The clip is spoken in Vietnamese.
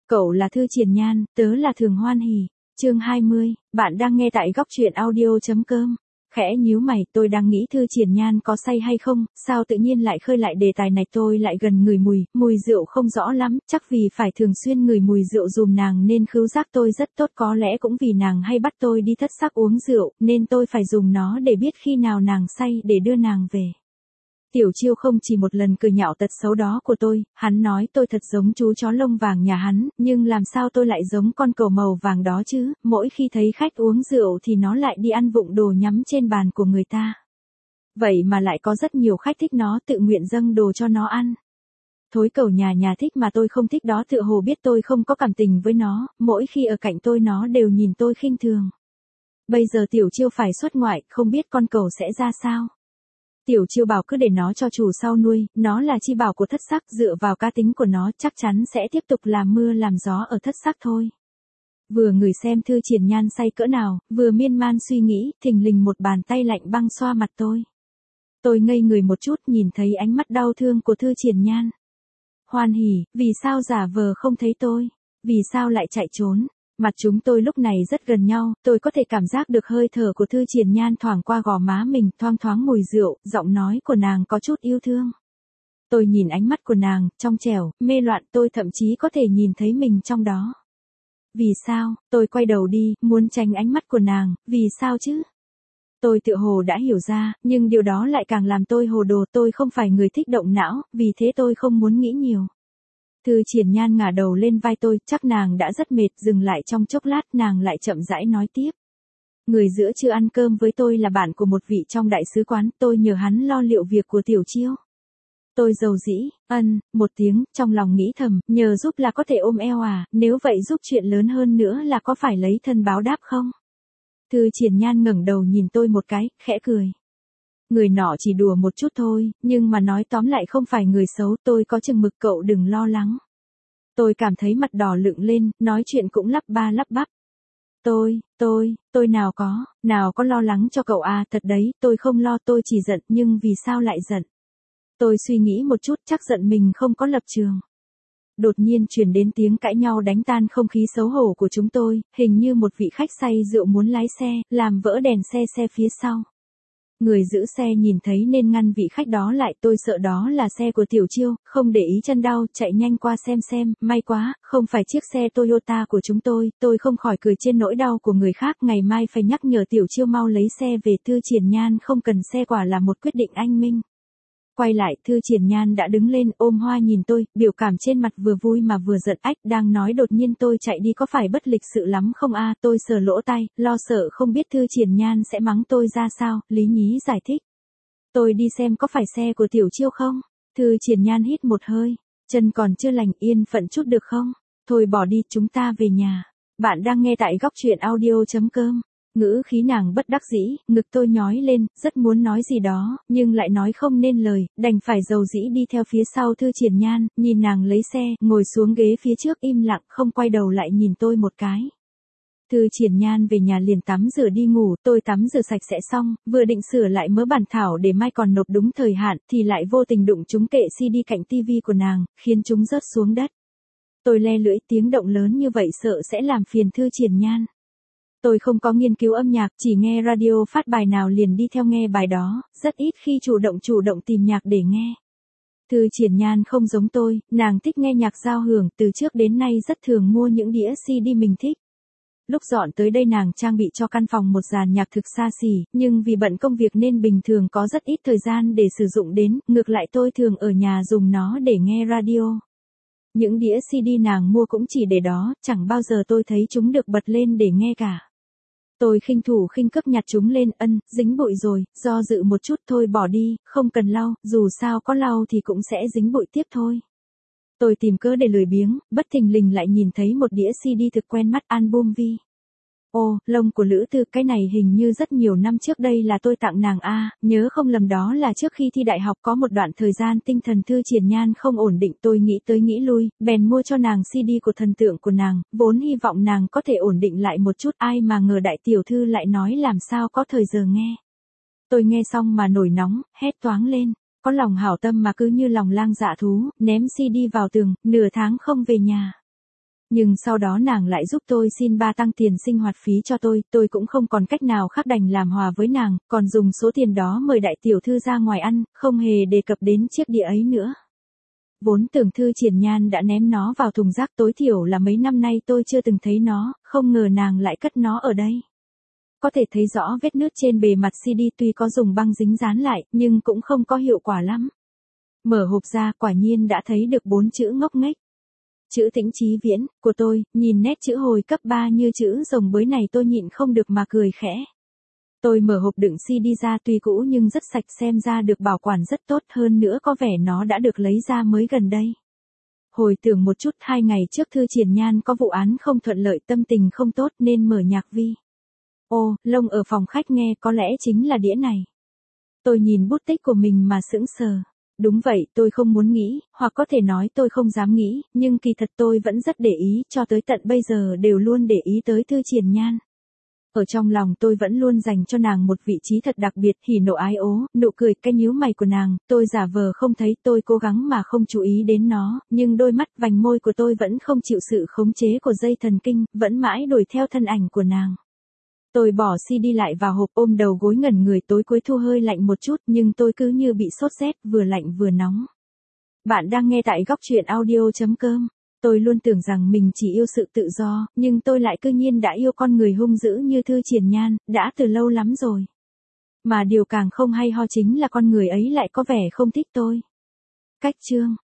Cậu là Thư Triển Nhan, tớ là Thường Hoan Hỉ. Chương 20, bạn đang nghe tại góc truyện audio.com. Khẽ nhíu mày, tôi đang nghĩ Thư Triển Nhan có say hay không, sao tự nhiên lại khơi lại đề tài này. Tôi lại gần ngửi mùi rượu không rõ lắm, chắc vì phải thường xuyên ngửi mùi rượu dùm nàng nên khứu giác tôi rất tốt, có lẽ cũng vì nàng hay bắt tôi đi thất sắc uống rượu, nên tôi phải dùng nó để biết khi nào nàng say để đưa nàng về. Tiểu Chiêu không chỉ một lần cười nhạo tật xấu đó của tôi, hắn nói tôi thật giống chú chó lông vàng nhà hắn, nhưng làm sao tôi lại giống con cừu màu vàng đó chứ, mỗi khi thấy khách uống rượu thì nó lại đi ăn vụng đồ nhắm trên bàn của người ta. Vậy mà lại có rất nhiều khách thích nó, tự nguyện dâng đồ cho nó ăn. Thối cẩu nhà thích mà tôi không thích đó, tựa hồ biết tôi không có cảm tình với nó, mỗi khi ở cạnh tôi nó đều nhìn tôi khinh thường. Bây giờ Tiểu Chiêu phải xuất ngoại, không biết con cừu sẽ ra sao. Tiểu Chiêu bảo cứ để nó cho chủ sau nuôi, nó là chi bảo của thất sắc, dựa vào cá tính của nó chắc chắn sẽ tiếp tục làm mưa làm gió ở thất sắc thôi. Vừa ngửi xem Thư Triển Nhan say cỡ nào, vừa miên man suy nghĩ, thình lình một bàn tay lạnh băng xoa mặt tôi. Tôi ngây người một chút, nhìn thấy ánh mắt đau thương của Thư Triển Nhan. Hoan Hỉ, vì sao giả vờ không thấy tôi? Vì sao lại chạy trốn? Mặt chúng tôi lúc này rất gần nhau, tôi có thể cảm giác được hơi thở của Thư Triển Nhan thoảng qua gò má mình, thoang thoáng mùi rượu, giọng nói của nàng có chút yêu thương. Tôi nhìn ánh mắt của nàng, trong trẻo, mê loạn, tôi thậm chí có thể nhìn thấy mình trong đó. Vì sao? Tôi quay đầu đi, muốn tránh ánh mắt của nàng, vì sao chứ? Tôi tựa hồ đã hiểu ra, nhưng điều đó lại càng làm tôi hồ đồ, tôi không phải người thích động não, vì thế tôi không muốn nghĩ nhiều. Thư Triển Nhan ngả đầu lên vai tôi, chắc nàng đã rất mệt, dừng lại trong chốc lát nàng lại chậm rãi nói tiếp. Người giữa trưa ăn cơm với tôi là bạn của một vị trong đại sứ quán, tôi nhờ hắn lo liệu việc của Tiểu Chiêu. Tôi dầu dĩ, một tiếng, trong lòng nghĩ thầm, nhờ giúp là có thể ôm eo à, nếu vậy giúp chuyện lớn hơn nữa là có phải lấy thân báo đáp không? Thư Triển Nhan ngẩng đầu nhìn tôi một cái, khẽ cười. Người nọ chỉ đùa một chút thôi, nhưng mà nói tóm lại không phải người xấu, tôi có chừng mực, cậu đừng lo lắng. Tôi cảm thấy mặt đỏ lựng lên, nói chuyện cũng lắp ba lắp bắp. Tôi nào có lo lắng cho cậu à, thật đấy, tôi không lo, tôi chỉ giận, nhưng vì sao lại giận? Tôi suy nghĩ một chút, chắc giận mình không có lập trường. Đột nhiên truyền đến tiếng cãi nhau đánh tan không khí xấu hổ của chúng tôi, hình như một vị khách say rượu muốn lái xe, làm vỡ đèn xe phía sau. Người giữ xe nhìn thấy nên ngăn vị khách đó lại, tôi sợ đó là xe của Tiểu Chiêu, không để ý chân đau, chạy nhanh qua xem, may quá, không phải chiếc xe Toyota của chúng tôi không khỏi cười trên nỗi đau của người khác, ngày mai phải nhắc nhở Tiểu Chiêu mau lấy xe về. Thư Triển Nhan không cần xe quả là một quyết định anh minh. Quay lại, Thư Triển Nhan đã đứng lên, ôm hoa nhìn tôi, biểu cảm trên mặt vừa vui mà vừa giận. Đang nói đột nhiên tôi chạy đi có phải bất lịch sự lắm không a? Tôi sờ lỗ tai, lo sợ không biết Thư Triển Nhan sẽ mắng tôi ra sao, lý nhí giải thích. Tôi đi xem có phải xe của Tiểu Chiêu không? Thư Triển Nhan hít một hơi, chân còn chưa lành, yên phận chút được không? Thôi bỏ đi, chúng ta về nhà. Bạn đang nghe tại góc truyện audio.com. Ngữ khí nàng bất đắc dĩ, ngực tôi nhói lên, rất muốn nói gì đó, nhưng lại nói không nên lời, đành phải dầu dĩ đi theo phía sau Thư Triển Nhan, nhìn nàng lấy xe, ngồi xuống ghế phía trước im lặng, không quay đầu lại nhìn tôi một cái. Thư Triển Nhan về nhà liền tắm rửa đi ngủ, tôi tắm rửa sạch sẽ xong, vừa định sửa lại mớ bản thảo để mai còn nộp đúng thời hạn, thì lại vô tình đụng trúng kệ CD cạnh tivi của nàng, khiến chúng rớt xuống đất. Tôi le lưỡi, tiếng động lớn như vậy sợ sẽ làm phiền Thư Triển Nhan. Tôi không có nghiên cứu âm nhạc, chỉ nghe radio phát bài nào liền đi theo nghe bài đó, rất ít khi chủ động tìm nhạc để nghe. Thư Triển Nhan không giống tôi, nàng thích nghe nhạc giao hưởng, từ trước đến nay rất thường mua những đĩa CD mình thích. Lúc dọn tới đây nàng trang bị cho căn phòng một dàn nhạc thực xa xỉ, nhưng vì bận công việc nên bình thường có rất ít thời gian để sử dụng đến, ngược lại tôi thường ở nhà dùng nó để nghe radio. Những đĩa CD nàng mua cũng chỉ để đó, chẳng bao giờ tôi thấy chúng được bật lên để nghe cả. Tôi khinh thủ khinh cấp nhặt chúng lên, dính bụi rồi, do dự một chút, thôi bỏ đi, không cần lau, dù sao có lau thì cũng sẽ dính bụi tiếp thôi. Tôi tìm cớ để lười biếng, bất thình lình lại nhìn thấy một đĩa CD thực quen mắt, album Vi. Ồ, lông của Lữ Tư, cái này hình như rất nhiều năm trước đây là tôi tặng nàng a, nhớ không lầm đó là trước khi thi đại học, có một đoạn thời gian tinh thần Thư Triển Nhan không ổn định, tôi nghĩ tới nghĩ lui, bèn mua cho nàng CD của thần tượng của nàng, vốn hy vọng nàng có thể ổn định lại một chút, ai mà ngờ đại tiểu thư lại nói làm sao có thời giờ nghe. Tôi nghe xong mà nổi nóng, hét toáng lên, có lòng hảo tâm mà cứ như lòng lang dạ thú, ném CD vào tường, nửa tháng không về nhà. Nhưng sau đó nàng lại giúp tôi xin ba tăng tiền sinh hoạt phí cho tôi cũng không còn cách nào khác đành làm hòa với nàng, còn dùng số tiền đó mời đại tiểu thư ra ngoài ăn, không hề đề cập đến chiếc đĩa ấy nữa. Vốn tưởng Thư Triển Nhan đã ném nó vào thùng rác, tối thiểu là mấy năm nay tôi chưa từng thấy nó, không ngờ nàng lại cất nó ở đây. Có thể thấy rõ vết nứt trên bề mặt CD, tuy có dùng băng dính dán lại, nhưng cũng không có hiệu quả lắm. Mở hộp ra, quả nhiên đã thấy được 4 chữ ngốc nghếch. Chữ Tĩnh Chí Viễn, của tôi, nhìn nét chữ hồi cấp 3 như chữ rồng bới này tôi nhịn không được mà cười khẽ. Tôi mở hộp đựng CD ra, tuy cũ nhưng rất sạch, xem ra được bảo quản rất tốt, hơn nữa có vẻ nó đã được lấy ra mới gần đây. Hồi tưởng một chút, 2 ngày trước Thư Triển Nhan có vụ án không thuận lợi, tâm tình không tốt nên mở nhạc vi. Ô, lông ở phòng khách nghe, có lẽ chính là đĩa này. Tôi nhìn bút tích của mình mà sững sờ. Đúng vậy, tôi không muốn nghĩ, hoặc có thể nói tôi không dám nghĩ, nhưng kỳ thật tôi vẫn rất để ý, cho tới tận bây giờ đều luôn để ý tới Thư Triển Nhan. Ở trong lòng tôi vẫn luôn dành cho nàng một vị trí thật đặc biệt, hỉ nộ ái ố, nụ cười, cái nhíu mày của nàng, tôi giả vờ không thấy, tôi cố gắng mà không chú ý đến nó, nhưng đôi mắt, vành môi của tôi vẫn không chịu sự khống chế của dây thần kinh, vẫn mãi đuổi theo thân ảnh của nàng. Tôi bỏ CD lại vào hộp, ôm đầu gối ngẩn người, tối cuối thu hơi lạnh một chút, nhưng tôi cứ như bị sốt rét, vừa lạnh vừa nóng. Bạn đang nghe tại góc truyện audio.com. Tôi luôn tưởng rằng mình chỉ yêu sự tự do, nhưng tôi lại cư nhiên đã yêu con người hung dữ như Thư Triển Nhan, đã từ lâu lắm rồi. Mà điều càng không hay ho chính là con người ấy lại có vẻ không thích tôi. Cách chương